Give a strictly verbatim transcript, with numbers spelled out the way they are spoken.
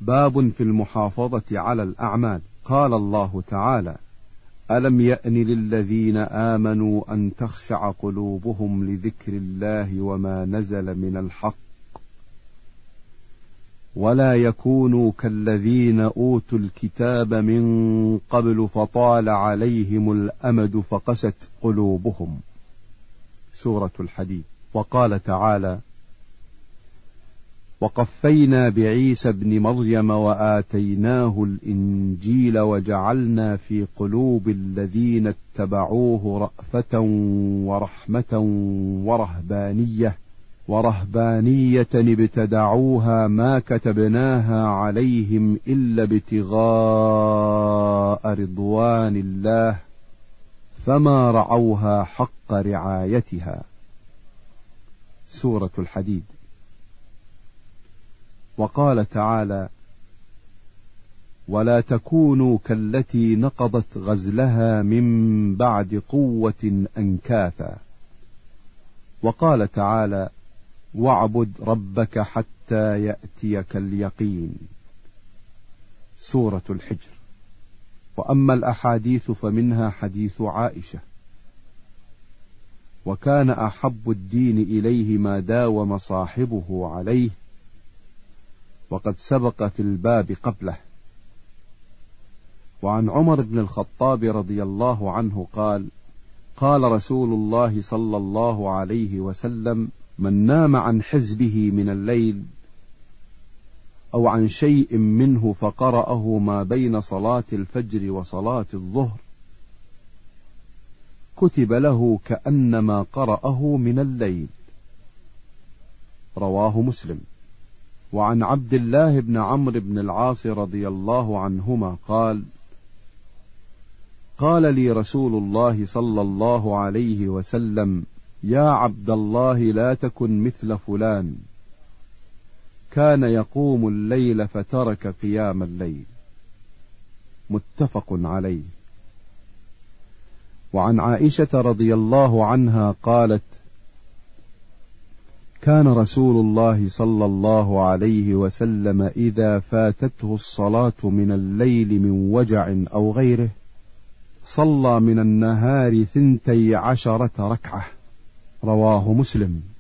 باب في المحافظة على الأعمال. قال الله تعالى: ألم يأن للذين آمنوا أن تخشع قلوبهم لذكر الله وما نزل من الحق ولا يكونوا كالذين أوتوا الكتاب من قبل فطال عليهم الأمد فقست قلوبهم. سورة الحديد. وقال تعالى: وقفينا بعيسى ابن مريم وآتيناه الإنجيل وجعلنا في قلوب الذين اتبعوه رأفة ورحمة ورهبانية ورهبانية ابتدعوها ما كتبناها عليهم إلا ابتغاء رضوان الله فما رعوها حق رعايتها. سورة الحديد. وقال تعالى: ولا تكونوا كالتي نقضت غزلها من بعد قوة أنكاثا. وقال تعالى: واعبد ربك حتى يأتيك اليقين. سورة الحجر. وأما الأحاديث فمنها حديث عائشة: وكان أحب الدين إليه ما داوم صاحبه عليه، وقد سبق في الباب قبله. وعن عمر بن الخطاب رضي الله عنه قال: قال رسول الله صلى الله عليه وسلم: من نام عن حزبه من الليل أو عن شيء منه فقرأه ما بين صلاة الفجر وصلاة الظهر كتب له كأنما قرأه من الليل. رواه مسلم. وعن عبد الله بن عمرو بن العاص رضي الله عنهما قال: قال لي رسول الله صلى الله عليه وسلم: يا عبد الله لا تكن مثل فلان كان يقوم الليل فترك قيام الليل. متفق عليه. وعن عائشة رضي الله عنها قالت: كان رسول الله صلى الله عليه وسلم إذا فاتته الصلاة من الليل من وجع أو غيره صلى من النهار ثنتي عشرة ركعة. رواه مسلم.